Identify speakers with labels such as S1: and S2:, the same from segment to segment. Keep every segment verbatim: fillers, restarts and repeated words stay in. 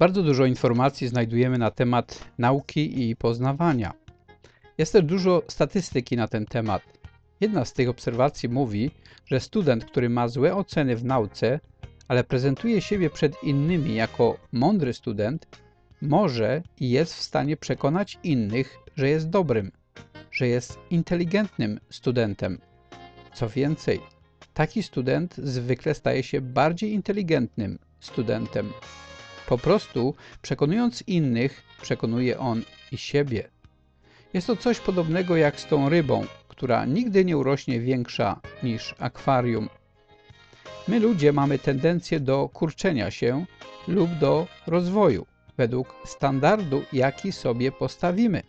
S1: Bardzo dużo informacji znajdujemy na temat nauki i poznawania. Jest też dużo statystyki na ten temat. Jedna z tych obserwacji mówi, że student, który ma złe oceny w nauce, ale prezentuje siebie przed innymi jako mądry student, może i jest w stanie przekonać innych, że jest dobrym, że jest inteligentnym studentem. Co więcej, taki student zwykle staje się bardziej inteligentnym studentem. Po prostu, przekonując innych, przekonuje on i siebie. Jest to coś podobnego jak z tą rybą, która nigdy nie urośnie większa niż akwarium. My ludzie mamy tendencję do kurczenia się lub do rozwoju według standardu, jaki sobie postawimy.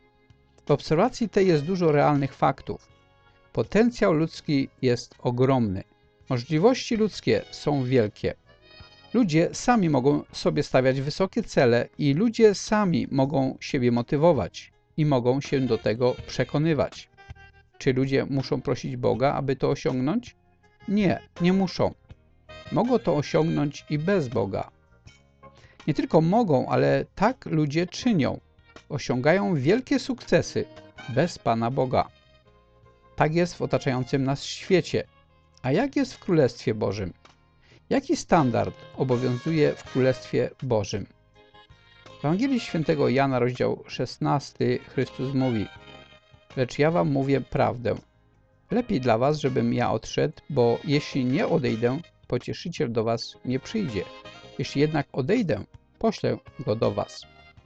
S1: W obserwacji tej jest dużo realnych faktów. Potencjał ludzki jest ogromny. Możliwości ludzkie są wielkie. Ludzie sami mogą sobie stawiać wysokie cele i ludzie sami mogą siebie motywować i mogą się do tego przekonywać. Czy ludzie muszą prosić Boga, aby to osiągnąć? Nie, nie muszą. Mogą to osiągnąć i bez Boga. Nie tylko mogą, ale tak ludzie czynią. Osiągają wielkie sukcesy bez Pana Boga. Tak jest w otaczającym nas świecie. A jak jest w Królestwie Bożym? Jaki standard obowiązuje w Królestwie Bożym? W Ewangelii Świętego Jana, rozdział szesnasty, Chrystus mówi: Lecz ja wam mówię prawdę. Lepiej dla was, żebym ja odszedł, bo jeśli nie odejdę, Pocieszyciel do was nie przyjdzie. Jeśli jednak odejdę, poślę go do was.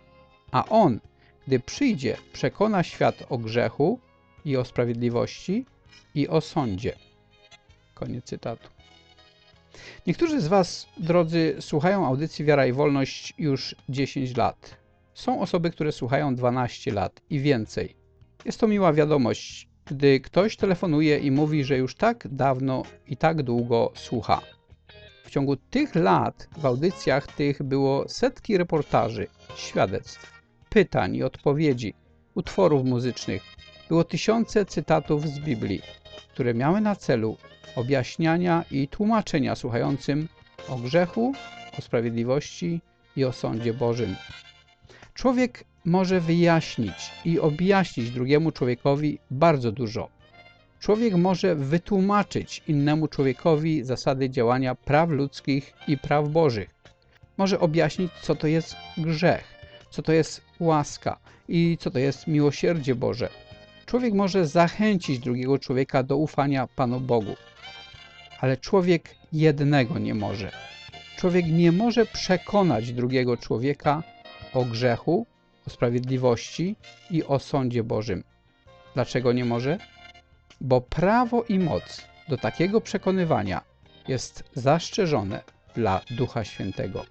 S1: A on, gdy przyjdzie, przekona świat o grzechu i o sprawiedliwości i o sądzie. Koniec cytatu. Niektórzy z was, drodzy, słuchają audycji Wiara i Wolność już dziesięć lat. Są osoby, które słuchają dwanaście lat i więcej. Jest to miła wiadomość, gdy ktoś telefonuje i mówi, że już tak dawno i tak długo słucha. W ciągu tych lat w audycjach tych było setki reportaży, świadectw, pytań i odpowiedzi, utworów muzycznych. Było tysiące cytatów z Biblii, które miały na celu objaśniania i tłumaczenia słuchającym o grzechu, o sprawiedliwości i o sądzie Bożym. Człowiek może wyjaśnić i objaśnić drugiemu człowiekowi bardzo dużo. Człowiek może wytłumaczyć innemu człowiekowi zasady działania praw ludzkich i praw Bożych. Może objaśnić, co to jest grzech, co to jest łaska i co to jest miłosierdzie Boże. Człowiek może zachęcić drugiego człowieka do ufania Panu Bogu. Ale człowiek jednego nie może. Człowiek nie może przekonać drugiego człowieka o grzechu, o sprawiedliwości i o sądzie Bożym. Dlaczego nie może? Bo prawo i moc do takiego przekonywania jest zastrzeżone dla Ducha Świętego.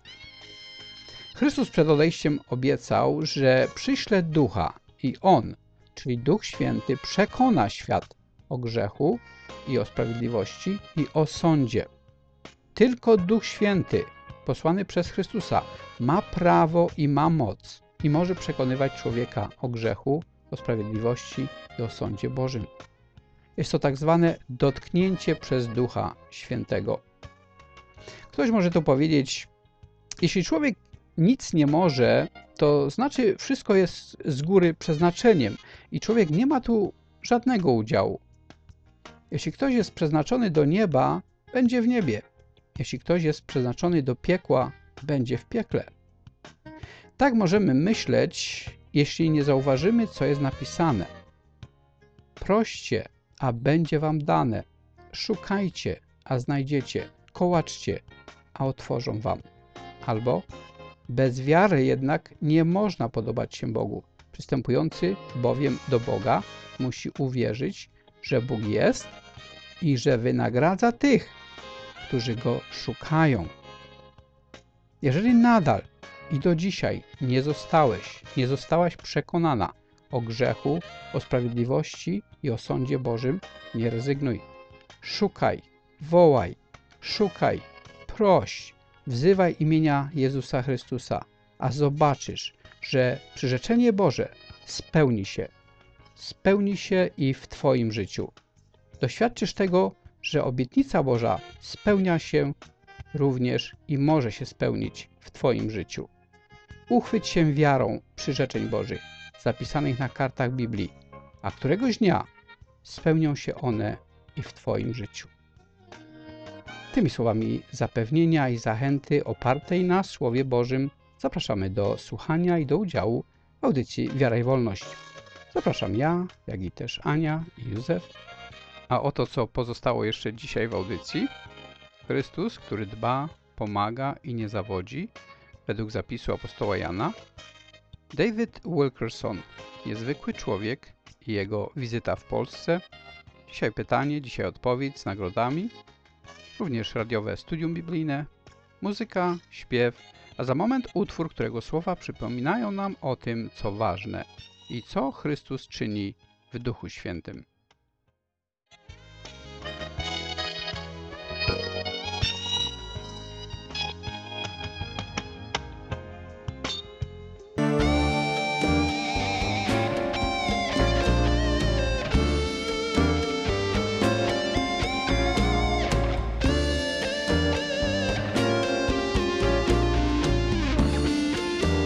S1: Chrystus przed odejściem obiecał, że przyśle Ducha i On, czyli Duch Święty, przekona świat o grzechu i o sprawiedliwości i o sądzie. Tylko Duch Święty, posłany przez Chrystusa, ma prawo i ma moc i może przekonywać człowieka o grzechu, o sprawiedliwości i o sądzie Bożym. Jest to tak zwane dotknięcie przez Ducha Świętego. Ktoś może tu powiedzieć, jeśli człowiek nic nie może, to znaczy wszystko jest z góry przeznaczeniem i człowiek nie ma tu żadnego udziału. Jeśli ktoś jest przeznaczony do nieba, będzie w niebie. Jeśli ktoś jest przeznaczony do piekła, będzie w piekle. Tak możemy myśleć, jeśli nie zauważymy, co jest napisane. Proście, a będzie wam dane. Szukajcie, a znajdziecie. Kołaczcie, a otworzą wam. Albo bez wiary jednak nie można podobać się Bogu. Przystępujący bowiem do Boga musi uwierzyć, że Bóg jest i że wynagradza tych, którzy Go szukają. Jeżeli nadal i do dzisiaj nie zostałeś, nie zostałaś przekonana o grzechu, o sprawiedliwości i o sądzie Bożym, nie rezygnuj. Szukaj, wołaj, szukaj, proś, wzywaj imienia Jezusa Chrystusa, a zobaczysz, że przyrzeczenie Boże spełni się. Spełni się i w Twoim życiu. Doświadczysz tego, że obietnica Boża spełnia się również i może się spełnić w Twoim życiu. Uchwyć się wiarą przyrzeczeń Bożych, zapisanych na kartach Biblii, a któregoś dnia spełnią się one i w Twoim życiu. Tymi słowami zapewnienia i zachęty opartej na Słowie Bożym zapraszamy do słuchania i do udziału w audycji Wiara i Wolność. Zapraszam ja, jak i też Ania i Józef. A oto co pozostało jeszcze dzisiaj w audycji. Chrystus, który dba, pomaga i nie zawodzi, według zapisu apostoła Jana. David Wilkerson, niezwykły człowiek i jego wizyta w Polsce. Dzisiaj pytanie, dzisiaj odpowiedź z nagrodami. Również radiowe studium biblijne, muzyka, śpiew, a za moment utwór, którego słowa przypominają nam o tym, co ważne i co Chrystus czyni w Duchu Świętym.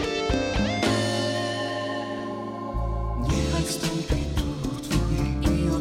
S2: Niechaj wstąpi Duch Twój i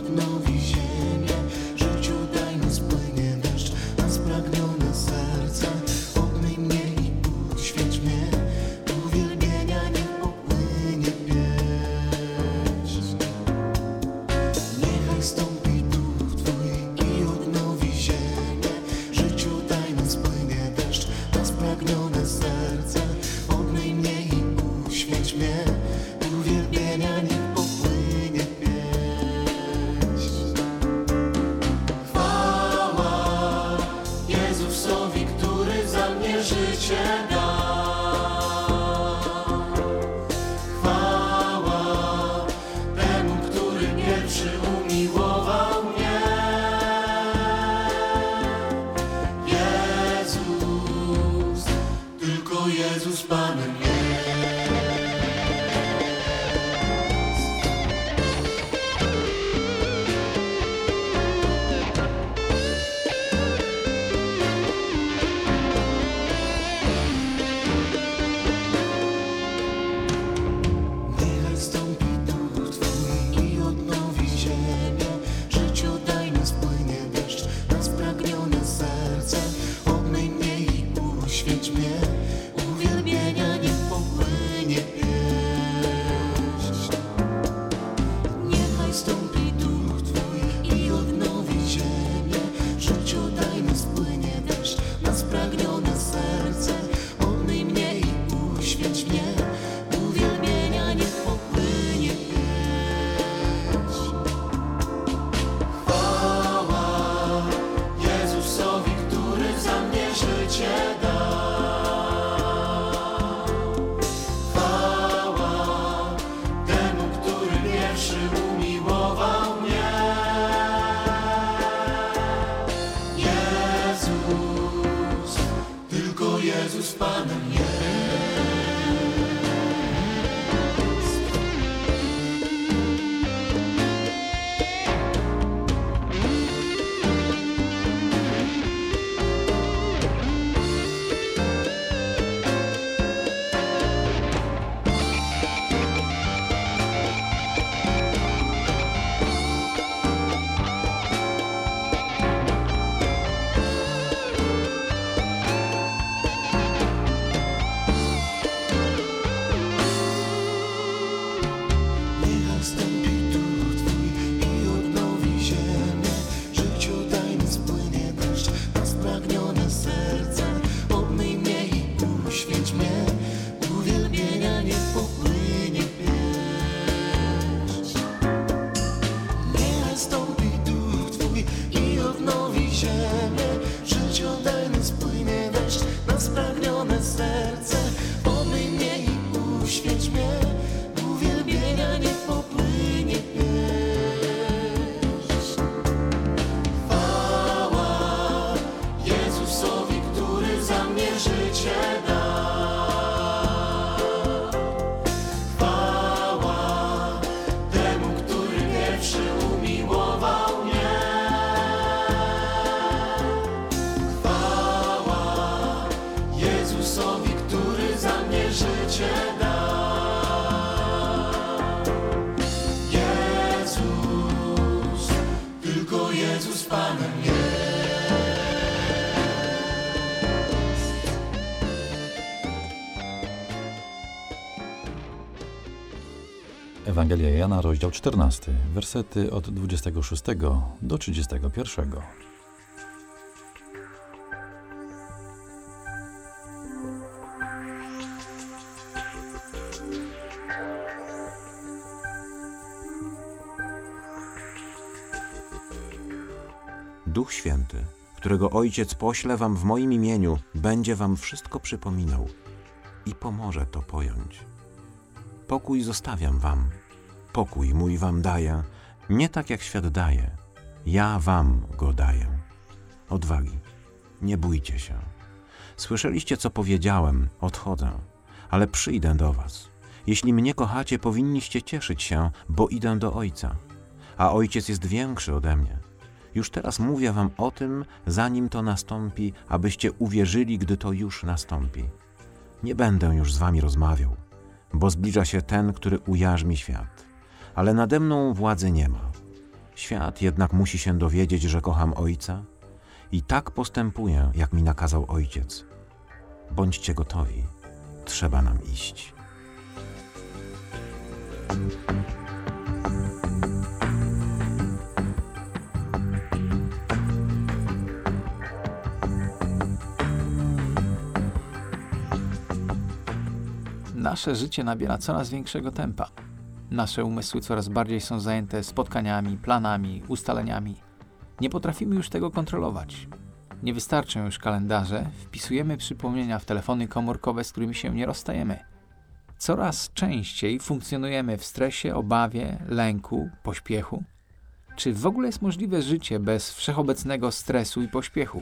S2: Ewangelia Jana, rozdział czternasty, wersety od dwudziestego szóstego do trzydziestego pierwszego.
S3: Duch Święty, którego Ojciec pośle wam w moim imieniu, będzie wam wszystko przypominał i pomoże to pojąć. Pokój zostawiam wam, pokój mój wam daję, nie tak jak świat daje, ja wam go daję. Odwagi, nie bójcie się. Słyszeliście, co powiedziałem, odchodzę, ale przyjdę do was. Jeśli mnie kochacie, powinniście cieszyć się, bo idę do Ojca, a Ojciec jest większy ode mnie. Już teraz mówię wam o tym, zanim to nastąpi, abyście uwierzyli, gdy to już nastąpi. Nie będę już z wami rozmawiał, bo zbliża się ten, który ujarzmi świat. Ale nade mną władzy nie ma. Świat jednak musi się dowiedzieć, że kocham Ojca i tak postępuję, jak mi nakazał Ojciec. Bądźcie gotowi, trzeba nam iść.
S4: Nasze życie nabiera coraz większego tempa. Nasze umysły coraz bardziej są zajęte spotkaniami, planami, ustaleniami. Nie potrafimy już tego kontrolować. Nie wystarczą już kalendarze, wpisujemy przypomnienia w telefony komórkowe, z którymi się nie rozstajemy. Coraz częściej funkcjonujemy w stresie, obawie, lęku, pośpiechu. Czy w ogóle jest możliwe życie bez wszechobecnego stresu i pośpiechu?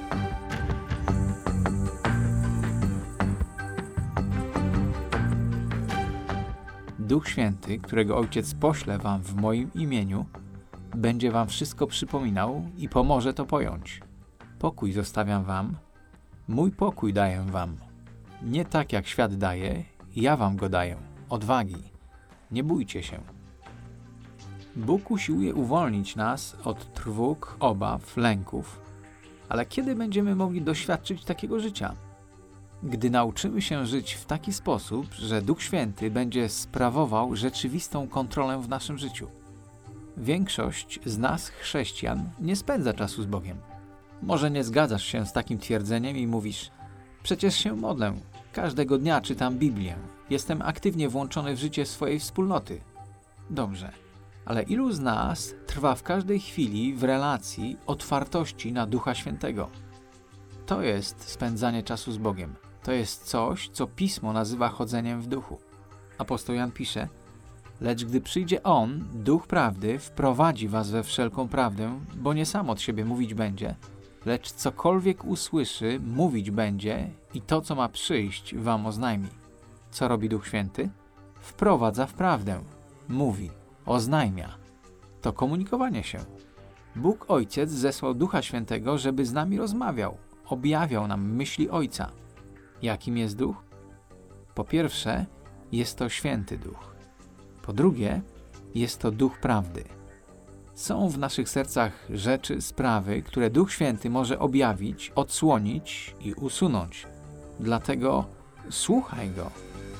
S4: Duch Święty, którego Ojciec pośle wam w moim imieniu, będzie wam wszystko przypominał i pomoże to pojąć. Pokój zostawiam wam, mój pokój daję wam. Nie tak jak świat daje, ja wam go daję. Odwagi, nie bójcie się. Bóg usiłuje uwolnić nas od trwóg, obaw, lęków, ale kiedy będziemy mogli doświadczyć takiego życia? Gdy nauczymy się żyć w taki sposób, że Duch Święty będzie sprawował rzeczywistą kontrolę w naszym życiu. Większość z nas, chrześcijan, nie spędza czasu z Bogiem. Może nie zgadzasz się z takim twierdzeniem i mówisz: przecież się modlę, każdego dnia czytam Biblię, jestem aktywnie włączony w życie swojej wspólnoty. Dobrze, ale ilu z nas trwa w każdej chwili w relacji otwartości na Ducha Świętego? To jest spędzanie czasu z Bogiem. To jest coś, co Pismo nazywa chodzeniem w duchu. Apostoł Jan pisze: lecz gdy przyjdzie On, Duch Prawdy, wprowadzi was we wszelką prawdę, bo nie sam od siebie mówić będzie, lecz cokolwiek usłyszy, mówić będzie i to, co ma przyjść, wam oznajmi. Co robi Duch Święty? Wprowadza w prawdę, mówi, oznajmia. To komunikowanie się. Bóg Ojciec zesłał Ducha Świętego, żeby z nami rozmawiał, objawiał nam myśli Ojca. Jakim jest Duch? Po pierwsze, jest to Święty Duch. Po drugie, jest to Duch Prawdy. Są w naszych sercach rzeczy, sprawy, które Duch Święty może objawić, odsłonić i usunąć. Dlatego słuchaj Go.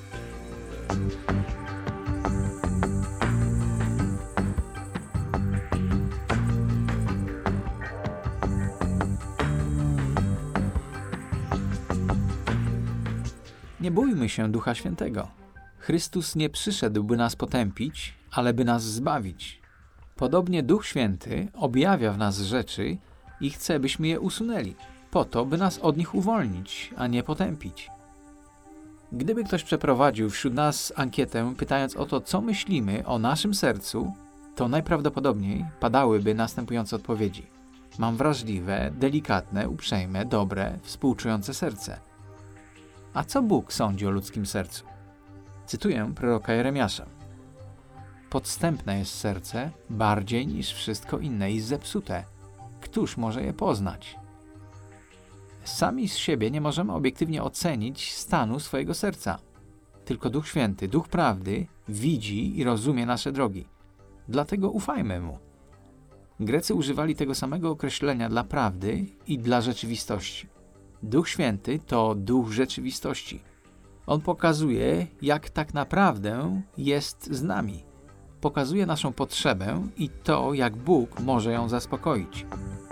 S4: Nie bójmy się Ducha Świętego. Chrystus nie przyszedł, by nas potępić, ale by nas zbawić. Podobnie Duch Święty objawia w nas rzeczy i chce, byśmy je usunęli, po to, by nas od nich uwolnić, a nie potępić. Gdyby ktoś przeprowadził wśród nas ankietę, pytając o to, co myślimy o naszym sercu, to najprawdopodobniej padałyby następujące odpowiedzi. Mam wrażliwe, delikatne, uprzejme, dobre, współczujące serce. A co Bóg sądzi o ludzkim sercu? Cytuję proroka Jeremiasza. Podstępne jest serce bardziej niż wszystko inne i zepsute. Któż może je poznać? Sami z siebie nie możemy obiektywnie ocenić stanu swojego serca. Tylko Duch Święty, Duch Prawdy, widzi i rozumie nasze drogi. Dlatego ufajmy Mu. Grecy używali tego samego określenia dla prawdy i dla rzeczywistości. Duch Święty to Duch rzeczywistości. On pokazuje, jak tak naprawdę jest z nami. pokazuje naszą potrzebę i to, jak Bóg może ją zaspokoić.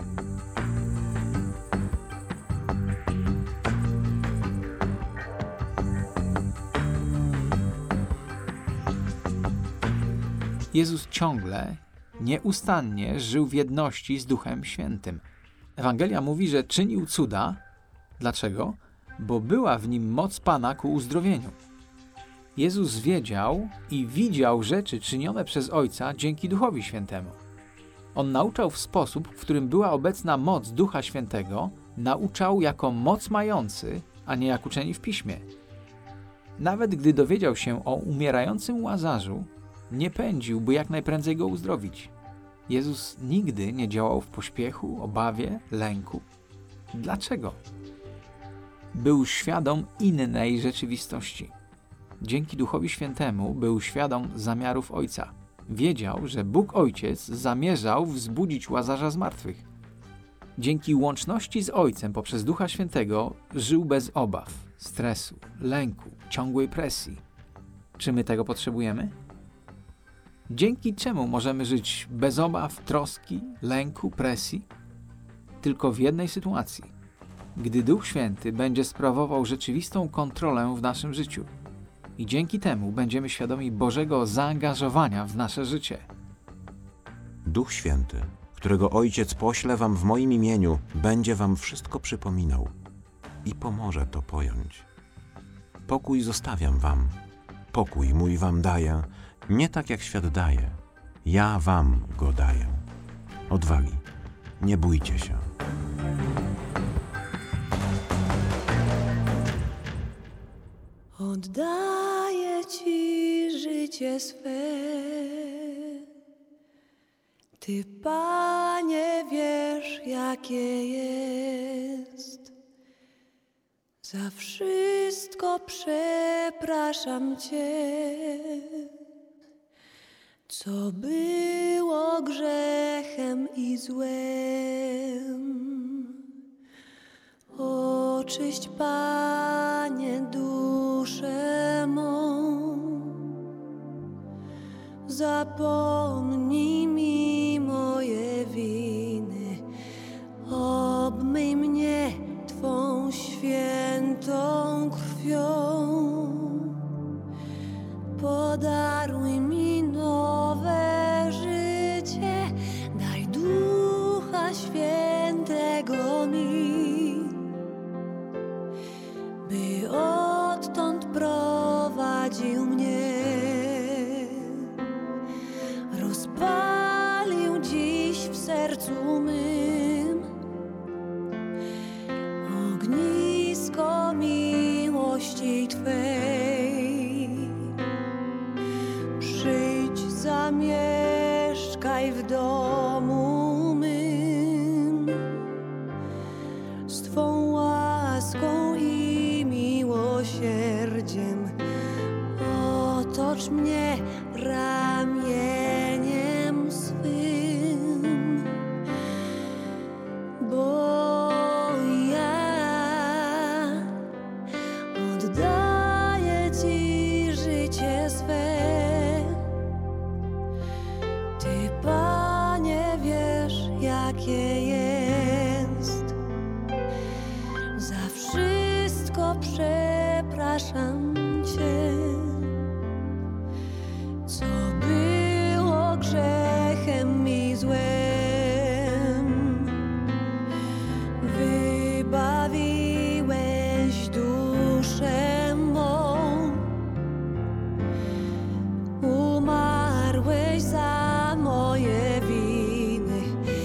S4: Jezus ciągle, nieustannie żył w jedności z Duchem Świętym. Ewangelia mówi, że czynił cuda. Dlaczego? Bo była w nim moc Pana ku uzdrowieniu. Jezus wiedział i widział rzeczy czynione przez Ojca dzięki Duchowi Świętemu. On nauczał w sposób, w którym była obecna moc Ducha Świętego, nauczał jako moc mający, a nie jak uczeni w Piśmie. Nawet gdy dowiedział się o umierającym Łazarzu, nie pędził, by jak najprędzej go uzdrowić. Jezus nigdy nie działał w pośpiechu, obawie, lęku. Dlaczego? Był świadom innej rzeczywistości. Dzięki Duchowi Świętemu był świadom zamiarów Ojca. Wiedział, że Bóg Ojciec zamierzał wzbudzić Łazarza z martwych. Dzięki łączności z Ojcem poprzez Ducha Świętego żył bez obaw, stresu, lęku, ciągłej presji. Czy my tego potrzebujemy? Dzięki czemu możemy żyć bez obaw, troski, lęku, presji? Tylko w jednej sytuacji. Gdy Duch Święty będzie sprawował rzeczywistą kontrolę w naszym życiu. I dzięki temu będziemy świadomi Bożego zaangażowania w nasze życie.
S3: Duch Święty, którego Ojciec pośle wam w moim imieniu, będzie wam wszystko przypominał i pomoże to pojąć. Pokój zostawiam wam, pokój mój wam daję, nie tak jak świat daje, ja wam go daję. Odwagi, nie bójcie się.
S5: Oddaję Ci życie swe. Ty, Panie, wiesz, jakie jest. Za wszystko przepraszam Cię, co było grzechem i złem. Oczyść, Panie, duszę mą, zapomnij mi moje winy, obmyj mnie Twą świętą krwią, podaruj mi nowe życie, daj Ducha Świętego mi, by odtąd prowadził mnie, rozpalił dziś w sercu mym ognisko miłości Twej. Przyjdź, zamieszkaj w domu mym, z Twą łaską i miłosierdziem otocz mnie ramieniem swym, bo ja oddaję Ci życie swe. Ty, Panie, wiesz, jakie jest. Za wszystko przepraszam Cię, co było grzechem i złem. Wybawiłeś duszę mą, umarłeś za moje winy.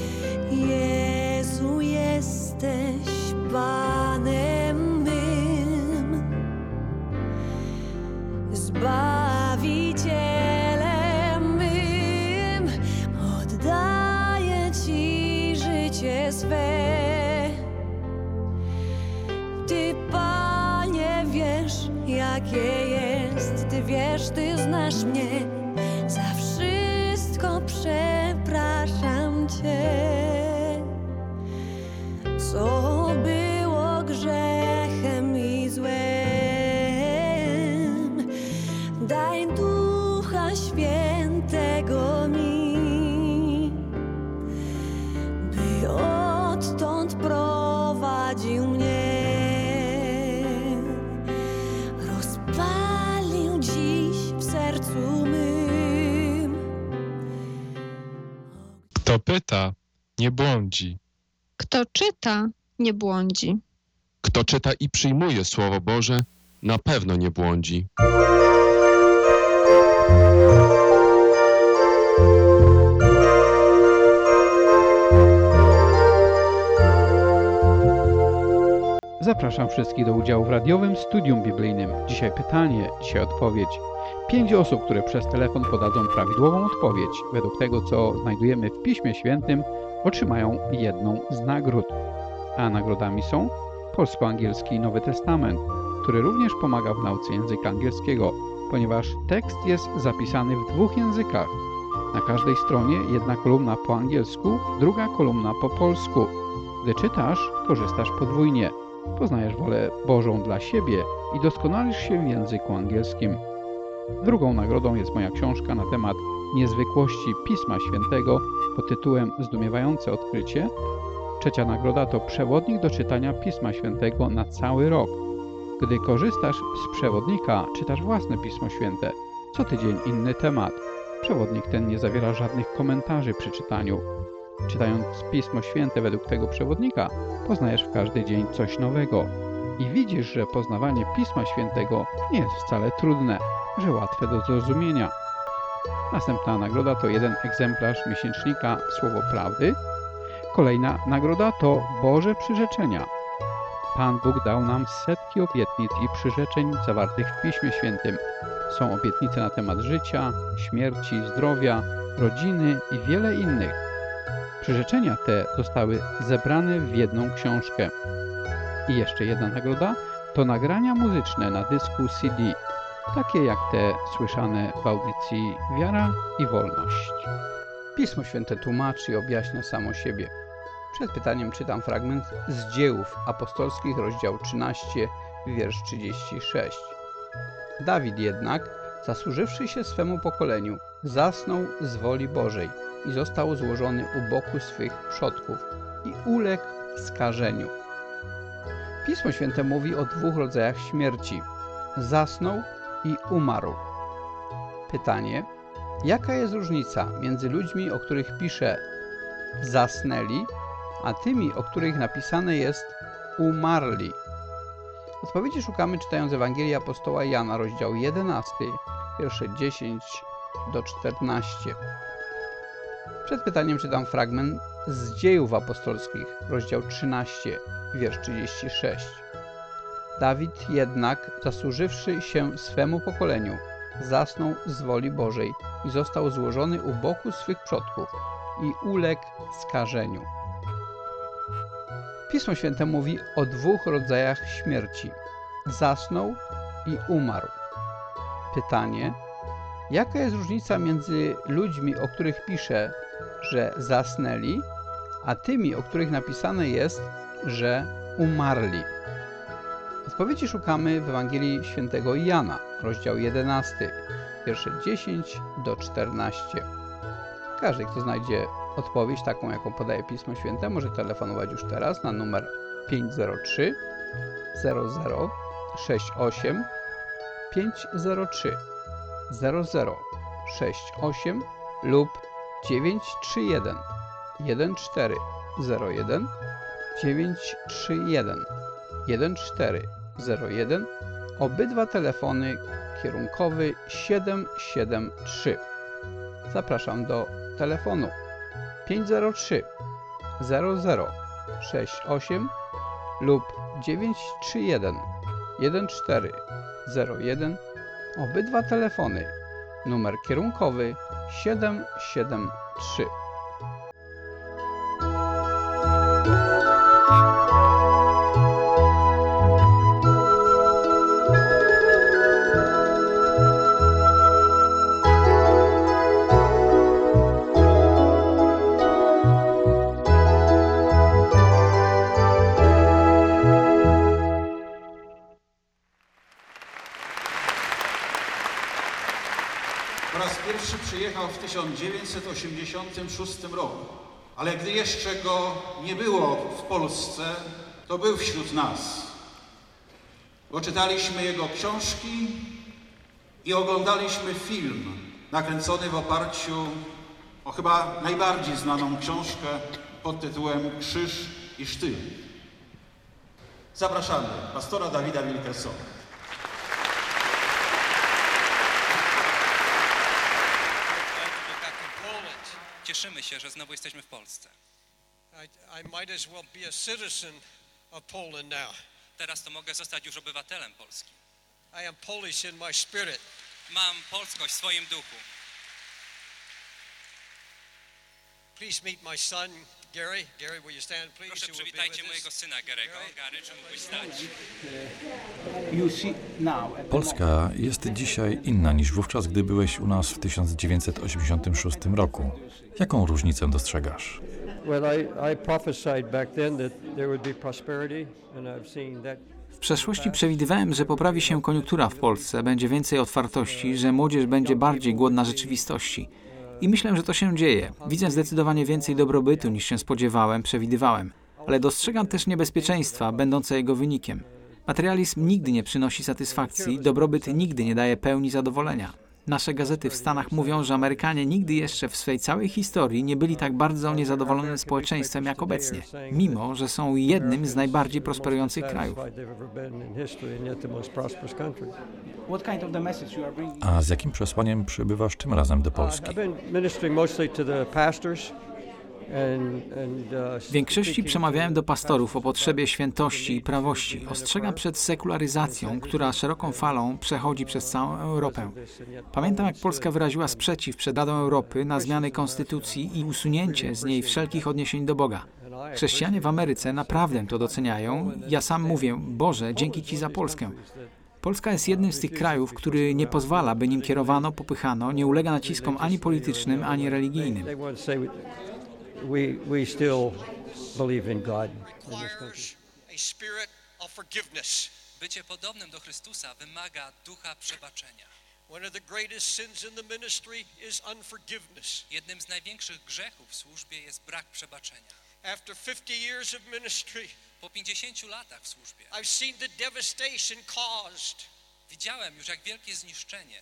S5: Jezu, jesteś Panem mym, Zbawicielem mym. Oddaję Ci życie swe. Ty, Panie, wiesz, jakie jest. Ty wiesz, Ty znasz mnie. Za wszystko przepraszam Cię, co było grzechem i złem. Daj Ducha Ducha Świętego mi, by odtąd prowadził mnie, rozpalił dziś w sercu mym.
S6: Kto pyta, nie błądzi.
S7: Kto czyta, nie błądzi.
S6: Kto czyta i przyjmuje Słowo Boże, na pewno nie błądzi.
S1: Zapraszam wszystkich do udziału w radiowym studium biblijnym. Dzisiaj pytanie, dzisiaj odpowiedź. Pięć osób, które przez telefon podadzą prawidłową odpowiedź, według tego, co znajdujemy w Piśmie Świętym, otrzymają jedną z nagród. A nagrodami są polsko-angielski Nowy Testament, który również pomaga w nauce języka angielskiego, ponieważ tekst jest zapisany w dwóch językach. Na każdej stronie jedna kolumna po angielsku, druga kolumna po polsku. Gdy czytasz, korzystasz podwójnie. Poznajesz wolę Bożą dla siebie i doskonalisz się w języku angielskim. Drugą nagrodą jest moja książka na temat niezwykłości Pisma Świętego pod tytułem Zdumiewające odkrycie. Trzecia nagroda to przewodnik do czytania Pisma Świętego na cały rok. Gdy korzystasz z przewodnika, czytasz własne Pismo Święte. Co tydzień inny temat. Przewodnik ten nie zawiera żadnych komentarzy przy czytaniu. Czytając Pismo Święte według tego przewodnika, poznajesz w każdy dzień coś nowego. I widzisz, że poznawanie Pisma Świętego nie jest wcale trudne, że łatwe do zrozumienia. Następna nagroda to jeden egzemplarz miesięcznika Słowo Prawdy. Kolejna nagroda to Boże przyrzeczenia. Pan Bóg dał nam setki obietnic i przyrzeczeń zawartych w Piśmie Świętym. Są obietnice na temat życia, śmierci, zdrowia, rodziny i wiele innych. Przyrzeczenia te zostały zebrane w jedną książkę. I jeszcze jedna nagroda to nagrania muzyczne na dysku C D, takie jak te słyszane w audycji Wiara i Wolność. Pismo Święte tłumaczy i objaśnia samo siebie. Przed pytaniem czytam fragment z Dziejów Apostolskich, rozdział trzynasty, wiersz trzydziesty szósty. Dawid jednak, zasłużywszy się swemu pokoleniu, zasnął z woli Bożej i został złożony u boku swych przodków i uległ skażeniu. Pismo Święte mówi o dwóch rodzajach śmierci. Zasnął i umarł. Pytanie: jaka jest różnica między ludźmi, o których pisze zasnęli, a tymi, o których napisane jest umarli? Odpowiedzi szukamy czytając Ewangelię apostoła Jana, rozdział jedenasty, wiersze dziesięć do czternastu. Przed pytaniem czytam fragment z Dziejów Apostolskich, rozdział trzynasty, wiersz trzydziesty szósty. Dawid jednak, zasłużywszy się swemu pokoleniu, zasnął z woli Bożej i został złożony u boku swych przodków i uległ skażeniu. Pismo Święte mówi o dwóch rodzajach śmierci. Zasnął i umarł. Pytanie: jaka jest różnica między ludźmi, o których pisze, że zasnęli, a tymi, o których napisane jest, że umarli? Odpowiedzi szukamy w Ewangelii Świętego Jana, rozdział jedenasty, wiersze dziesięć do czternastu. Każdy, kto znajdzie odpowiedź taką, jaką podaje Pismo Święte, może telefonować już teraz na numer pięć zero trzy zero zero sześć osiem pięć zero trzy zero zero sześć osiem lub dziewięć trzy jeden jeden cztery zero jeden dziewięć trzy jeden jeden cztery zero jeden. Obydwa telefony kierunkowy siedem siedem trzy. Zapraszam do telefonu pięć zero trzy zero zero sześć osiem lub dziewięć trzy jeden jeden cztery zero jeden. Obydwa telefony, numer kierunkowy siedem siedem trzy.
S8: Po raz pierwszy przyjechał w tysiąc dziewięćset osiemdziesiątym szóstym roku, ale gdy jeszcze go nie było w Polsce, to był wśród nas. Bo czytaliśmy jego książki i oglądaliśmy film nakręcony w oparciu o chyba najbardziej znaną książkę pod tytułem Krzyż i sztylet. Zapraszamy pastora Dawida Wilkersona.
S9: Cieszymy się, że znowu jesteśmy w Polsce. Teraz to mogę zostać już obywatelem Polski. Mam polskość w swoim duchu. Proszę, przywitajcie mojego syna Gary'ego. Gary, czy mógłbyś stać?
S2: Polska jest dzisiaj inna niż wówczas, gdy byłeś u nas w tysiąc dziewięćset osiemdziesiątym szóstym roku. Jaką różnicę dostrzegasz?
S4: W przeszłości przewidywałem, że poprawi się koniunktura w Polsce, będzie więcej otwartości, że młodzież będzie bardziej głodna rzeczywistości. I myślę, że to się dzieje. Widzę zdecydowanie więcej dobrobytu niż się spodziewałem, przewidywałem. Ale dostrzegam też niebezpieczeństwa, będące jego wynikiem. Materializm nigdy nie przynosi satysfakcji, dobrobyt nigdy nie daje pełni zadowolenia. Nasze gazety w Stanach mówią, że Amerykanie nigdy jeszcze w swej całej historii nie byli tak bardzo niezadowolonym społeczeństwem jak obecnie, mimo że są jednym z najbardziej prosperujących krajów.
S2: A z jakim przesłaniem przybywasz tym razem do Polski?
S4: W większości przemawiałem do pastorów o potrzebie świętości i prawości. Ostrzegam przed sekularyzacją, która szeroką falą przechodzi przez całą Europę. Pamiętam, jak Polska wyraziła sprzeciw przed Radą Europy na zmiany konstytucji i usunięcie z niej wszelkich odniesień do Boga. Chrześcijanie w Ameryce naprawdę to doceniają. Ja sam mówię, Boże, dzięki Ci za Polskę. Polska jest jednym z tych krajów, który nie pozwala, by nim kierowano, popychano, nie ulega naciskom ani politycznym, ani religijnym.
S10: We, we still believe in God in this country.
S9: Bycie podobnym do Chrystusa wymaga ducha przebaczenia. Jednym z największych grzechów w służbie jest brak przebaczenia. Po pięćdziesięciu latach w służbie widziałem już, jak wielkie zniszczenie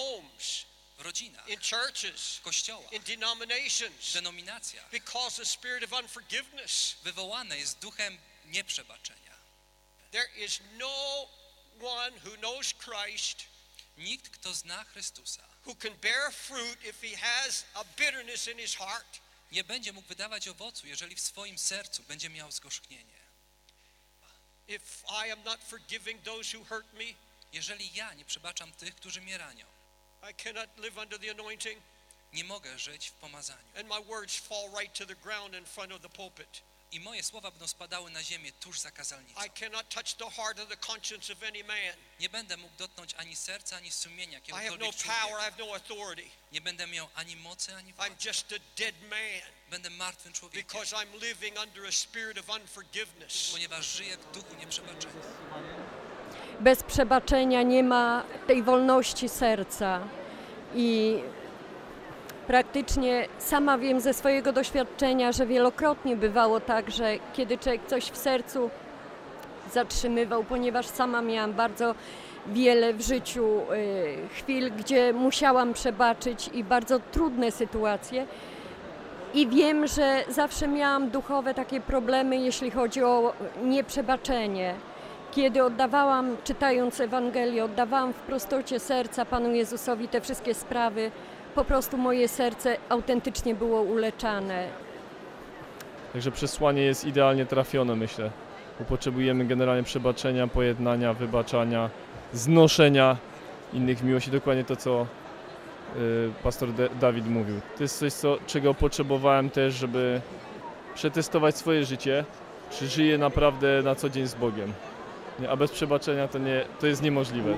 S9: w rodzinach,
S11: in churches,
S9: w kościołach,
S11: in denominations,
S9: w denominacjach,
S11: because the spirit of unforgiveness.
S9: wywołane jest duchem nieprzebaczenia.
S11: There is no one who knows Christ,
S9: nikt, kto zna Chrystusa,
S11: who can bear fruit if he has a bitterness in his heart.
S9: Nie będzie mógł wydawać owocu, jeżeli w swoim sercu będzie miał zgorzknienie.
S11: If I am not forgiving those who hurt me,
S9: jeżeli ja nie przebaczam tych, którzy mnie ranią,
S11: I cannot live under the anointing.
S9: Nie mogę żyć w pomazaniu.
S11: And my words fall right to the ground in front of the pulpit.
S9: I moje słowa będą spadały na ziemię tuż za kazalnicą.
S11: I cannot touch the heart of the conscience of any man.
S9: Nie będę mógł dotknąć ani serca, ani sumienia
S11: I have
S9: jakiegokolwiek
S11: no power, I
S9: człowieka.
S11: have no authority.
S9: Nie będę miał ani mocy, ani władzy.
S11: I'm just a dead man.
S9: Będę martwym człowiekiem,
S11: Because I'm living under a spirit of unforgiveness.
S9: ponieważ żyję w duchu nieprzebaczenia.
S12: Bez przebaczenia nie ma tej wolności serca. I praktycznie sama wiem ze swojego doświadczenia, że wielokrotnie bywało tak, że kiedy człowiek coś w sercu zatrzymywał, ponieważ sama miałam bardzo wiele w życiu y, chwil, gdzie musiałam przebaczyć i bardzo trudne sytuacje. I wiem, że zawsze miałam duchowe takie problemy, jeśli chodzi o nieprzebaczenie. Kiedy oddawałam, czytając Ewangelię, oddawałam w prostocie serca Panu Jezusowi te wszystkie sprawy, po prostu moje serce autentycznie było uleczane.
S13: Także przesłanie jest idealnie trafione, myślę, bo potrzebujemy generalnie przebaczenia, pojednania, wybaczania, znoszenia innych miłości. Dokładnie to, co y, pastor De- Dawid mówił. To jest coś, co, czego potrzebowałem też, żeby przetestować swoje życie, czy żyję naprawdę na co dzień z Bogiem. Nie, a bez przebaczenia to, nie, to jest niemożliwe.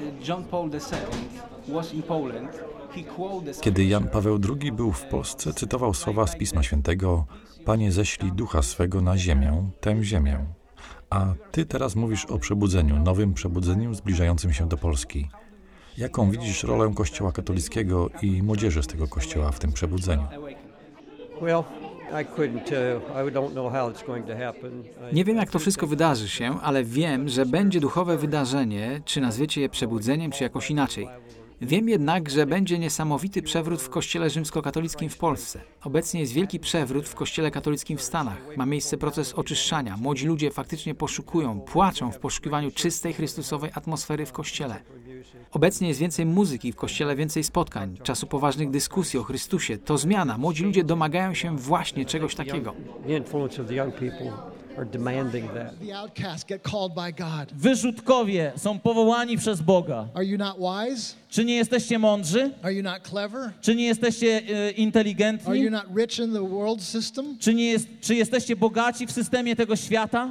S2: Kiedy Jan Paweł drugi był w Polsce, cytował słowa z Pisma Świętego: Panie, ześlij ducha swego na ziemię, tę ziemię. A ty teraz mówisz o przebudzeniu, nowym przebudzeniu zbliżającym się do Polski. Jaką widzisz rolę Kościoła katolickiego i młodzieży z tego kościoła w tym przebudzeniu?
S10: Well, I couldn't, uh, I don't know how it's going to happen.
S4: Nie wiem, jak to wszystko wydarzy się, ale wiem, że będzie duchowe wydarzenie, czy nazwiecie je przebudzeniem, czy jakoś inaczej. Wiem jednak, że będzie niesamowity przewrót w kościele rzymskokatolickim w Polsce. Obecnie jest wielki przewrót w kościele katolickim w Stanach. Ma miejsce proces oczyszczania. Młodzi ludzie faktycznie poszukują, płaczą w poszukiwaniu czystej, chrystusowej atmosfery w kościele. Obecnie jest więcej muzyki w kościele, więcej spotkań, czasu poważnych dyskusji o Chrystusie. To zmiana. Młodzi ludzie domagają się właśnie czegoś takiego.
S14: Wyrzutkowie są powołani przez Boga. Czy nie jesteście mądrzy? Czy nie jesteście e, inteligentni? Czy, nie jest, czy jesteście bogaci w systemie tego świata?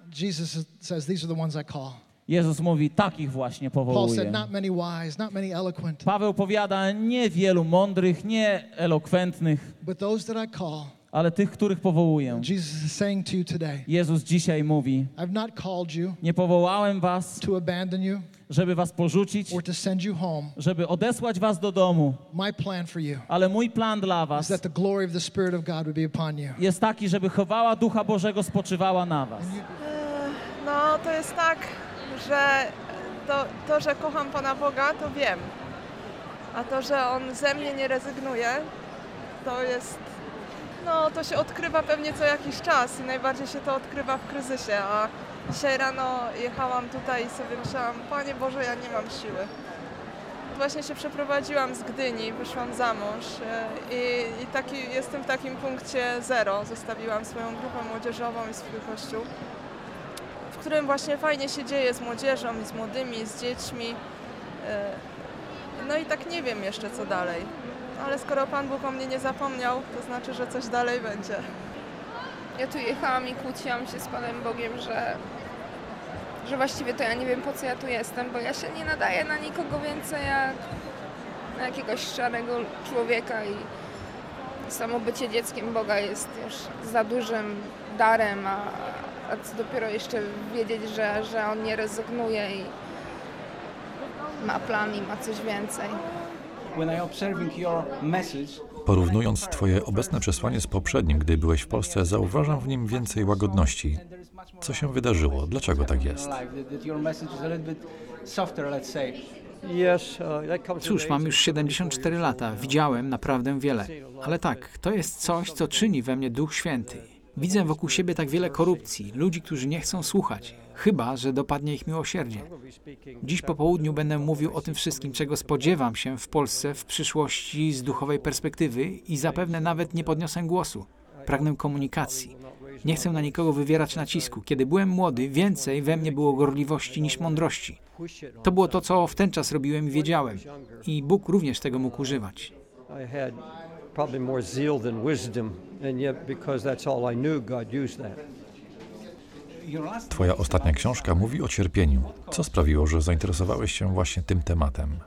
S14: Jezus mówi, takich właśnie powołuje. Paweł powiada, nie wielu mądrych, nie elokwentnych, ale tych, których powołuję. Jezus dzisiaj mówi, nie powołałem was, żeby was porzucić, żeby odesłać was do domu, ale mój plan dla was jest taki, żeby chwała Ducha Bożego spoczywała na was.
S15: No, to jest tak, że to, to, że kocham Pana Boga, to wiem. A to, że On ze mnie nie rezygnuje, to jest... No, to się odkrywa pewnie co jakiś czas i najbardziej się to odkrywa w kryzysie. A dzisiaj rano jechałam tutaj i sobie myślałam, Panie Boże, ja nie mam siły. Właśnie się przeprowadziłam z Gdyni, wyszłam za mąż i, i taki, jestem w takim punkcie zero. Zostawiłam swoją grupę młodzieżową i swój kościół, w którym właśnie fajnie się dzieje z młodzieżą i z młodymi, z dziećmi. No i tak nie wiem jeszcze co dalej. Ale skoro Pan Bóg o mnie nie zapomniał, to znaczy, że coś dalej będzie.
S16: Ja tu jechałam i kłóciłam się z Panem Bogiem, że, że właściwie to ja nie wiem, po co ja tu jestem, bo ja się nie nadaję na nikogo więcej jak na jakiegoś szarego człowieka i samo bycie dzieckiem Boga jest już za dużym darem, a, a co dopiero jeszcze wiedzieć, że, że On nie rezygnuje i ma plan i ma coś więcej.
S2: Porównując Twoje obecne przesłanie z poprzednim, gdy byłeś w Polsce, zauważam w nim więcej łagodności. Co się wydarzyło? Dlaczego tak jest?
S4: Cóż, mam już siedemdziesiąt cztery lata. Widziałem naprawdę wiele. Ale tak, to jest coś, co czyni we mnie Duch Święty. Widzę wokół siebie tak wiele korupcji, ludzi, którzy nie chcą słuchać, chyba że dopadnie ich miłosierdzie. Dziś po południu będę mówił o tym wszystkim, czego spodziewam się w Polsce w przyszłości z duchowej perspektywy i zapewne nawet nie podniosę głosu. Pragnę komunikacji. Nie chcę na nikogo wywierać nacisku. Kiedy byłem młody, więcej we mnie było gorliwości niż mądrości. To było to, co w ten czas robiłem i wiedziałem. I Bóg również tego mógł używać.
S10: Probably more zeal than wisdom, and yet because that's all I knew, God used that.
S2: Twoja ostatnia książka mówi o cierpieniu. Co sprawiło, że zainteresowałeś się właśnie tym tematem?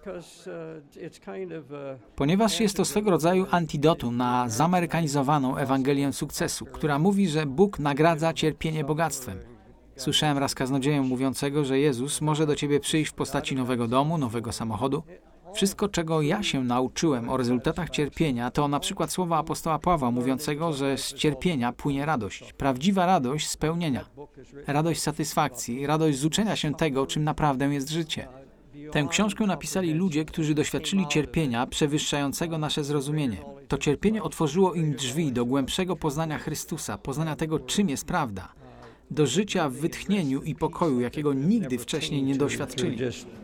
S4: Ponieważ jest to swego rodzaju antidotum na zamerykanizowaną Ewangelię sukcesu, która mówi, że Bóg nagradza cierpienie bogactwem. Słyszałem raz kaznodzieję mówiącego, że Jezus może do ciebie przyjść w postaci nowego domu, nowego samochodu. Wszystko, czego ja się nauczyłem o rezultatach cierpienia, to na przykład słowa apostoła Pawła mówiącego, że z cierpienia płynie radość. Prawdziwa radość spełnienia. Radość satysfakcji, radość z uczenia się tego, czym naprawdę jest życie. Tę książkę napisali ludzie, którzy doświadczyli cierpienia przewyższającego nasze zrozumienie. To cierpienie otworzyło im drzwi do głębszego poznania Chrystusa, poznania tego, czym jest prawda. Do życia w wytchnieniu i pokoju, jakiego nigdy wcześniej nie doświadczyli.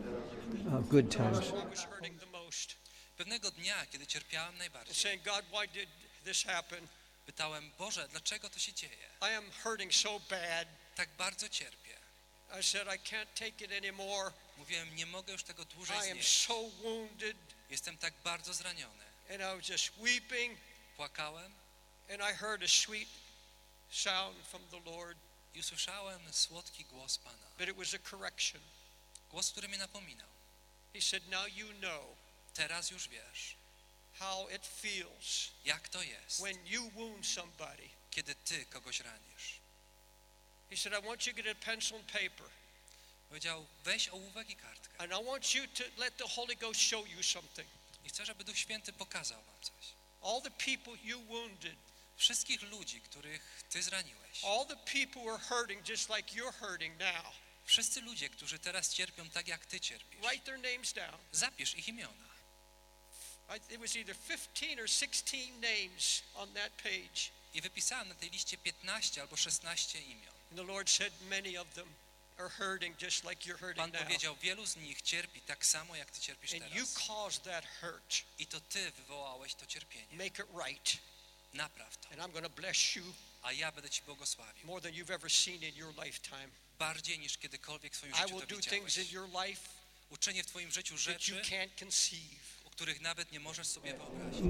S9: Pewnego dnia, kiedy cierpiałem najbardziej, pytałem, Boże, dlaczego to się dzieje? Tak bardzo cierpię. Mówiłem, nie mogę już tego dłużej znieść. Jestem tak bardzo zraniony. Płakałem i usłyszałem słodki głos Pana. Głos, który mnie napominał. Teraz już wiesz, jak to jest, kiedy ty kogoś ranisz. Powiedział, weź ołówek i kartkę.
S11: And I want you to let the Holy Ghost show you something.
S9: I chcę, żeby Duch Święty pokazał wam coś.
S11: All the people you wounded.
S9: Wszystkich ludzi, których ty zraniłeś.
S11: All the people who are hurting just like you're hurting now.
S9: Wszyscy ludzie, którzy teraz cierpią tak jak ty cierpisz.
S11: Write their names down.
S9: Zapisz ich imiona.
S11: It was either fifteen or sixteen names on that page.
S9: I wypisałem na tej liście piętnaście albo szesnaście imion.
S11: And the Lord said many of them are hurting just like you're hurting
S9: Pan
S11: now.
S9: powiedział, wielu z nich cierpi tak samo jak ty cierpisz
S11: And
S9: teraz.
S11: you caused that hurt.
S9: I to ty wywołałeś to cierpienie.
S11: Make it right.
S9: Napraw to.
S11: And I'm going to bless you.
S9: A ja będę ci błogosławił.
S11: More than you've ever seen in your lifetime.
S9: Bardziej niż kiedykolwiek w swoim
S11: I
S9: życiu
S11: will
S9: to
S11: do
S9: widziałeś.
S11: things in your life
S9: Uczynię w twoim życiu
S11: that
S9: rzeczy,
S11: you can't conceive.
S9: o których nawet nie możesz sobie wyobrazić.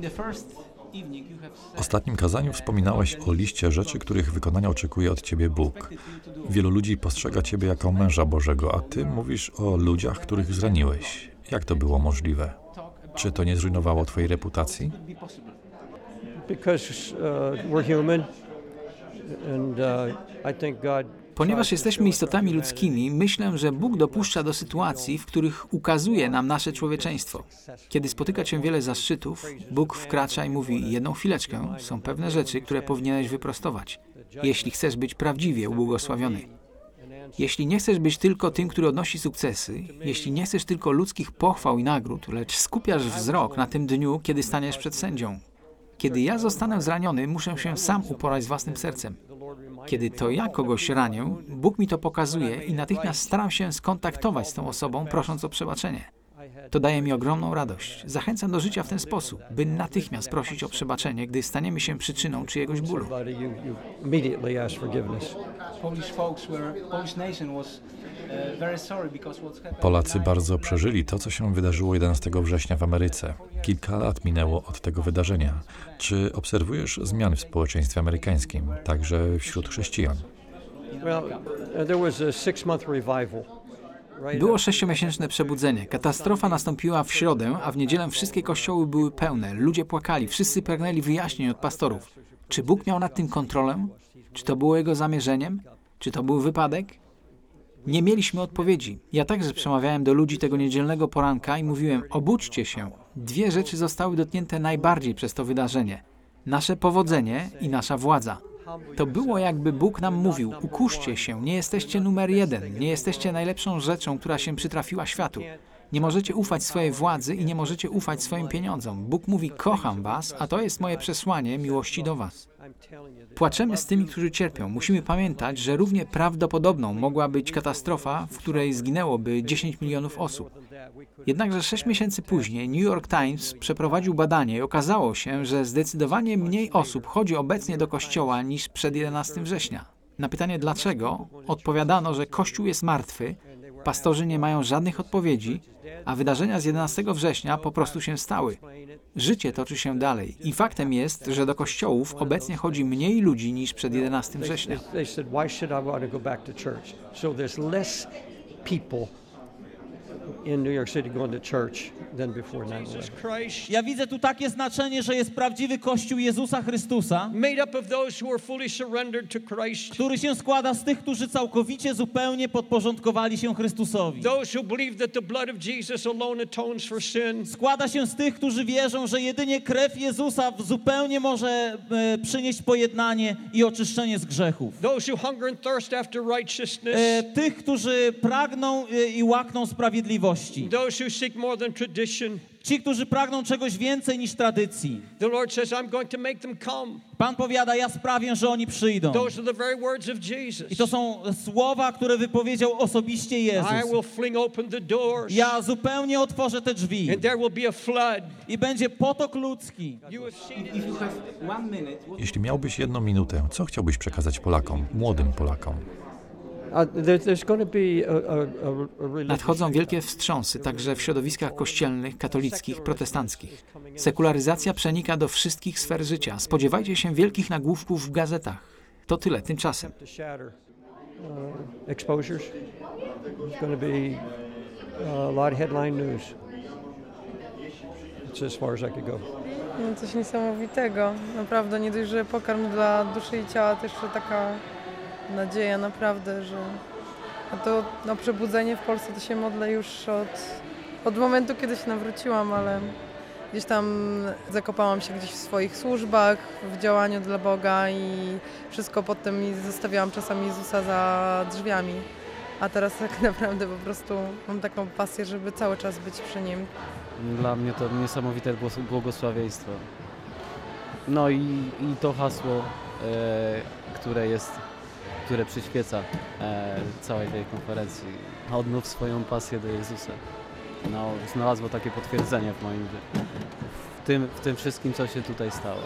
S2: W ostatnim kazaniu wspominałeś o liście rzeczy, których wykonania oczekuje od ciebie Bóg. Wielu ludzi postrzega ciebie jako męża Bożego, a ty mówisz o ludziach, których zraniłeś. Jak to było możliwe? Czy to nie zrujnowało twojej reputacji?
S10: Because uh, we're human, and uh, I think God.
S4: Ponieważ jesteśmy istotami ludzkimi, myślę, że Bóg dopuszcza do sytuacji, w których ukazuje nam nasze człowieczeństwo. Kiedy spotyka cię wiele zaszczytów, Bóg wkracza i mówi, jedną chwileczkę, są pewne rzeczy, które powinieneś wyprostować, jeśli chcesz być prawdziwie ubłogosławiony. Jeśli nie chcesz być tylko tym, który odnosi sukcesy, jeśli nie chcesz tylko ludzkich pochwał i nagród, lecz skupiasz wzrok na tym dniu, kiedy staniesz przed sędzią. Kiedy ja zostanę zraniony, muszę się sam uporać z własnym sercem. Kiedy to ja kogoś ranię, Bóg mi to pokazuje i natychmiast staram się skontaktować z tą osobą, prosząc o przebaczenie. To daje mi ogromną radość. Zachęcam do życia w ten sposób, by natychmiast prosić o przebaczenie, gdy staniemy się przyczyną czyjegoś bólu.
S2: Polacy bardzo przeżyli to, co się wydarzyło jedenastego września w Ameryce. Kilka lat minęło od tego wydarzenia. Czy obserwujesz zmiany w społeczeństwie amerykańskim, także wśród chrześcijan?
S4: Było sześciomiesięczne przebudzenie. Katastrofa nastąpiła w środę, a w niedzielę wszystkie kościoły były pełne. Ludzie płakali, wszyscy pragnęli wyjaśnień od pastorów. Czy Bóg miał nad tym kontrolę? Czy to było Jego zamierzeniem? Czy to był wypadek? Nie mieliśmy odpowiedzi. Ja także przemawiałem do ludzi tego niedzielnego poranka i mówiłem, obudźcie się. Dwie rzeczy zostały dotknięte najbardziej przez to wydarzenie. Nasze powodzenie i nasza władza. To było, jakby Bóg nam mówił, ukuszcie się, nie jesteście numer jeden, nie jesteście najlepszą rzeczą, która się przytrafiła światu. Nie możecie ufać swojej władzy i nie możecie ufać swoim pieniądzom. Bóg mówi, kocham was, a to jest moje przesłanie miłości do was. Płaczemy z tymi, którzy cierpią. Musimy pamiętać, że równie prawdopodobną mogła być katastrofa, w której zginęłoby dziesięć milionów osób. Jednakże sześć miesięcy później New York Times przeprowadził badanie i okazało się, że zdecydowanie mniej osób chodzi obecnie do kościoła niż przed jedenastego września. Na pytanie dlaczego odpowiadano, że Kościół jest martwy, pastorzy nie mają żadnych odpowiedzi, a wydarzenia z jedenastego września po prostu się stały. Życie toczy się dalej i faktem jest, że do kościołów obecnie chodzi mniej ludzi niż przed jedenastego września.
S10: In New York City going to church than before nine eleven.
S14: Ja widzę tu takie znaczenie, że jest prawdziwy Kościół Jezusa Chrystusa,
S11: made up of those who are fully surrendered to Christ.
S14: Który się składa z tych, którzy całkowicie, zupełnie podporządkowali się Chrystusowi.
S11: Those who believe that the blood of Jesus alone atones for sin.
S14: Składa się z tych, którzy wierzą, że jedynie krew Jezusa zupełnie może e, przynieść pojednanie i oczyszczenie z grzechów.
S11: Those who hunger and thirst after righteousness.
S14: E, tych, którzy pragną e, i łakną sprawiedliwości.
S11: Those who seek more than tradition.
S14: Ci, którzy pragną czegoś więcej niż tradycji.
S11: The Lord says, I'm going to make them come.
S14: Pan powiada, ja sprawię, że oni przyjdą.
S11: Those are the very words of Jesus.
S14: I to są słowa, które wypowiedział osobiście Jezus.
S11: I will fling open the doors.
S14: Ja zupełnie otworzę te drzwi.
S11: And there will be a flood.
S14: I będzie potok ludzki.
S2: Jeśli miałbyś jedną minutę, co chciałbyś przekazać Polakom, młodym Polakom?
S4: Nadchodzą wielkie wstrząsy, także w środowiskach kościelnych, katolickich, protestanckich. Sekularyzacja przenika do wszystkich sfer życia. Spodziewajcie się wielkich nagłówków w gazetach. To tyle tymczasem.
S17: No coś niesamowitego. Naprawdę nie dość, że pokarm dla duszy i ciała, też taka nadzieja naprawdę, że A to no, przebudzenie w Polsce to się modlę już od, od momentu, kiedy się nawróciłam, ale gdzieś tam zakopałam się gdzieś w swoich służbach, w działaniu dla Boga i wszystko potem i zostawiałam czasami Jezusa za drzwiami. A teraz tak naprawdę po prostu mam taką pasję, żeby cały czas być przy Nim.
S18: Dla mnie to niesamowite błogosławieństwo. No i, i to hasło, e, które jest, które przyświeca e, całej tej konferencji. Odnów swoją pasję do Jezusa. No, znalazło takie potwierdzenie w moim życiu. W tym, w tym wszystkim, co się tutaj stało.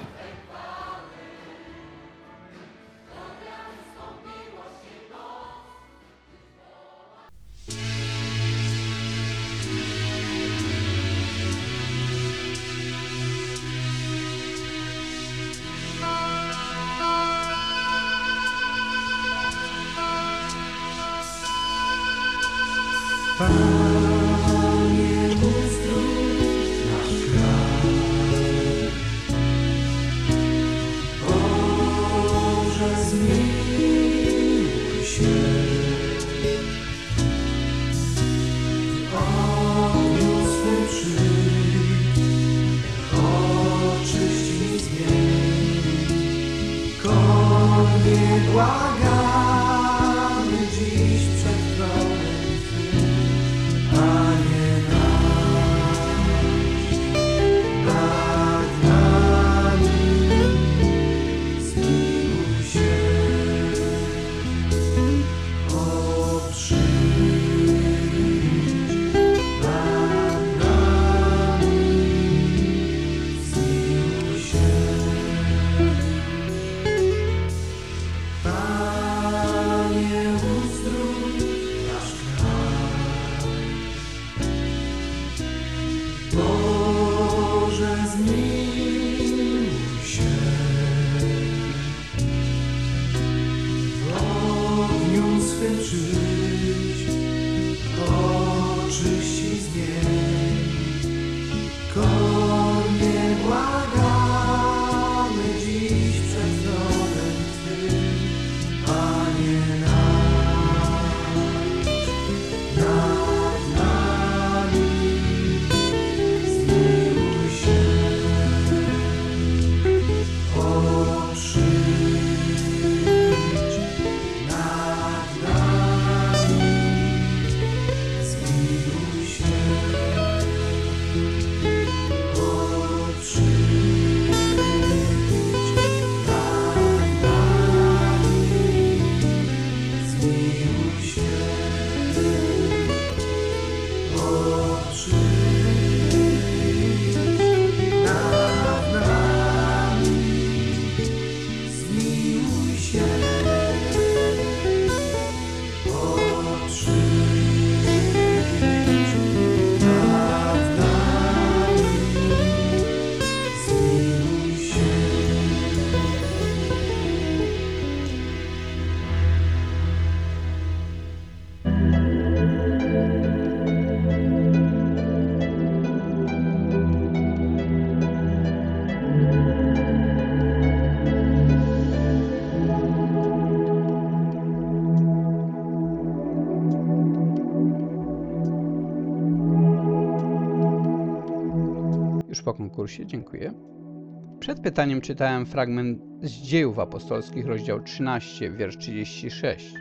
S1: Po konkursie, dziękuję. Przed pytaniem czytałem fragment z Dziejów Apostolskich, rozdział trzynaście, wiersz trzydziesty szósty.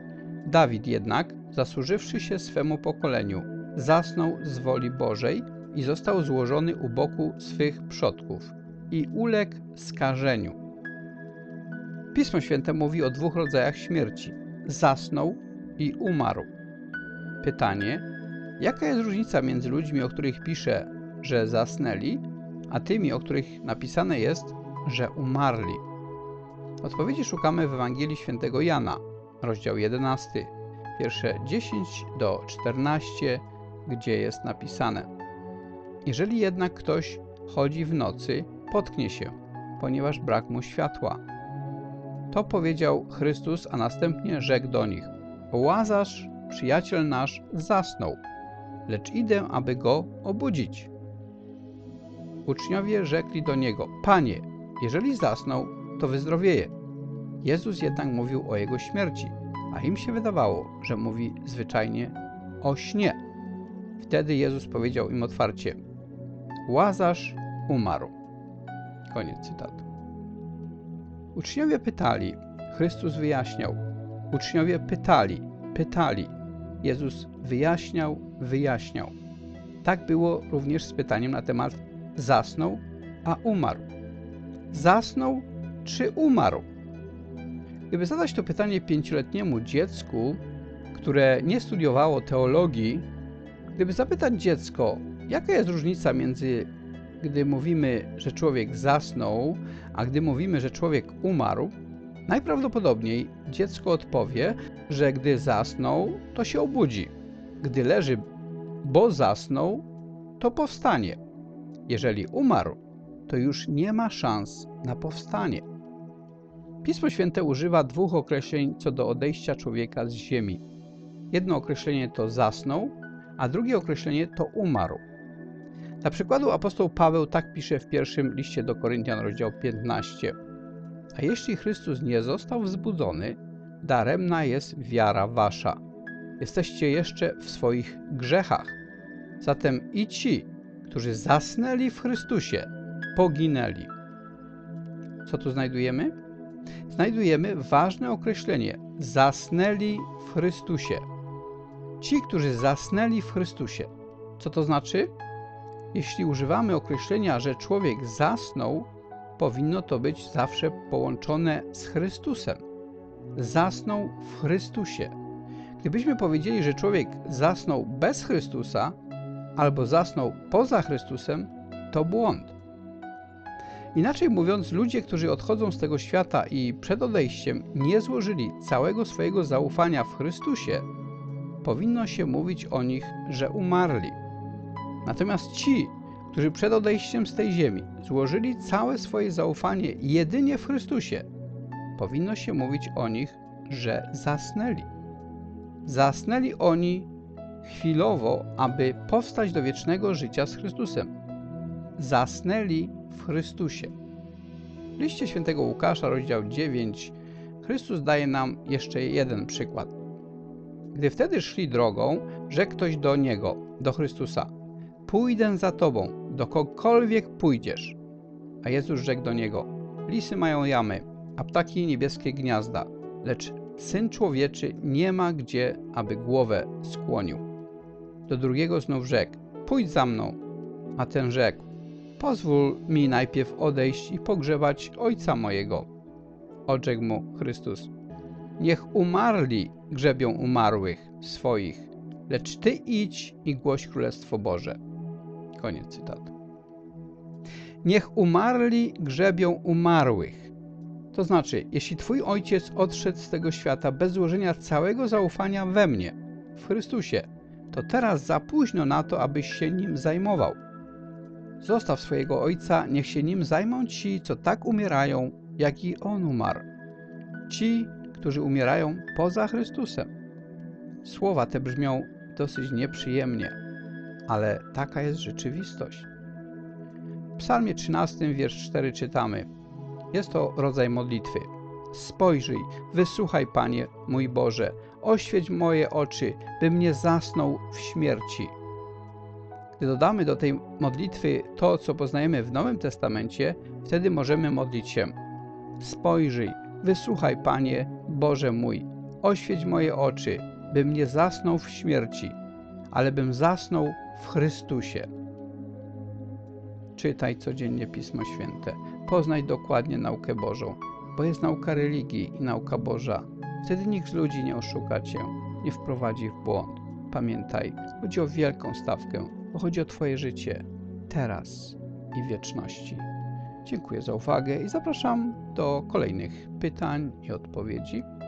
S1: Dawid jednak, zasłużywszy się swemu pokoleniu, zasnął z woli Bożej i został złożony u boku swych przodków i uległ skażeniu. Pismo Święte mówi o dwóch rodzajach śmierci. Zasnął i umarł. Pytanie, jaka jest różnica między ludźmi, o których pisze, że zasnęli, a tymi, o których napisane jest, że umarli? Odpowiedzi szukamy w Ewangelii Świętego Jana, rozdział jedenasty, wiersze dziesięć do czternastu, gdzie jest napisane: jeżeli jednak ktoś chodzi w nocy, potknie się, ponieważ brak mu światła. To powiedział Chrystus, a następnie rzekł do nich: Łazarz, przyjaciel nasz, zasnął, lecz idę, aby go obudzić. Uczniowie rzekli do niego: Panie, jeżeli zasnął, to wyzdrowieje. Jezus jednak mówił o jego śmierci, a im się wydawało, że mówi zwyczajnie o śnie. Wtedy Jezus powiedział im otwarcie: Łazarz umarł. Koniec cytatu. Uczniowie pytali, Chrystus wyjaśniał. Uczniowie pytali, pytali. Jezus wyjaśniał, wyjaśniał. Tak było również z pytaniem na temat zasnął, a umarł. Zasnął czy umarł? Gdyby zadać to pytanie pięcioletniemu dziecku, które nie studiowało teologii, gdyby zapytać dziecko, jaka jest różnica między gdy mówimy, że człowiek zasnął, a gdy mówimy, że człowiek umarł, najprawdopodobniej dziecko odpowie, że gdy zasnął, to się obudzi. Gdy leży, bo zasnął, to powstanie. Jeżeli umarł, to już nie ma szans na powstanie. Pismo Święte używa dwóch określeń co do odejścia człowieka z ziemi. Jedno określenie to zasnął, a drugie określenie to umarł. Dla przykładu apostoł Paweł tak pisze w pierwszym liście do Koryntian, rozdział piętnasty. A jeśli Chrystus nie został wzbudzony, daremna jest wiara wasza. Jesteście jeszcze w swoich grzechach. Zatem i ci, którzy zasnęli w Chrystusie, poginęli. Co tu znajdujemy? Znajdujemy ważne określenie: zasnęli w Chrystusie. Ci, którzy zasnęli w Chrystusie. Co to znaczy? Jeśli używamy określenia, że człowiek zasnął, powinno to być zawsze połączone z Chrystusem. Zasnął w Chrystusie. Gdybyśmy powiedzieli, że człowiek zasnął bez Chrystusa albo zasnął poza Chrystusem, to błąd. Inaczej mówiąc, ludzie, którzy odchodzą z tego świata i przed odejściem nie złożyli całego swojego zaufania w Chrystusie, powinno się mówić o nich, że umarli. Natomiast ci, którzy przed odejściem z tej ziemi złożyli całe swoje zaufanie jedynie w Chrystusie, powinno się mówić o nich, że zasnęli. Zasnęli oni chwilowo, aby powstać do wiecznego życia z Chrystusem. Zasnęli w Chrystusie. W liście świętego Łukasza, rozdział dziewiąty, Chrystus daje nam jeszcze jeden przykład. Gdy wtedy szli drogą, rzekł ktoś do Niego, do Chrystusa: Pójdę za Tobą, dokądkolwiek pójdziesz. A Jezus rzekł do niego: Lisy mają jamy, a ptaki niebieskie gniazda, lecz Syn Człowieczy nie ma gdzie, aby głowę skłonił. Do drugiego znów rzekł: Pójdź za mną. A ten rzekł: Pozwól mi najpierw odejść i pogrzebać Ojca mojego. Odrzekł mu Chrystus: Niech umarli grzebią umarłych swoich, lecz Ty idź i głoś Królestwo Boże. Koniec cytatu. Niech umarli grzebią umarłych. To znaczy, jeśli Twój ojciec odszedł z tego świata bez złożenia całego zaufania we mnie, w Chrystusie, to teraz za późno na to, abyś się nim zajmował. Zostaw swojego ojca, niech się nim zajmą ci, co tak umierają, jak i on umarł. Ci, którzy umierają poza Chrystusem. Słowa te brzmią dosyć nieprzyjemnie, ale taka jest rzeczywistość. W Psalmie trzynastym, wiersz cztery czytamy: Jest to rodzaj modlitwy. Spojrzyj, wysłuchaj, Panie, mój Boże, oświeć moje oczy, bym nie zasnął w śmierci. Gdy dodamy do tej modlitwy to, co poznajemy w Nowym Testamencie, wtedy możemy modlić się: Spojrzyj, wysłuchaj, Panie, Boże mój, oświeć moje oczy, bym nie zasnął w śmierci, ale bym zasnął w Chrystusie. Czytaj codziennie Pismo Święte, poznaj dokładnie naukę Bożą, bo jest nauka religii i nauka Boża. Wtedy nikt z ludzi nie oszuka Cię, nie wprowadzi w błąd. Pamiętaj, chodzi o wielką stawkę, bo chodzi o Twoje życie, teraz i w wieczności. Dziękuję za uwagę i zapraszam do kolejnych pytań i odpowiedzi.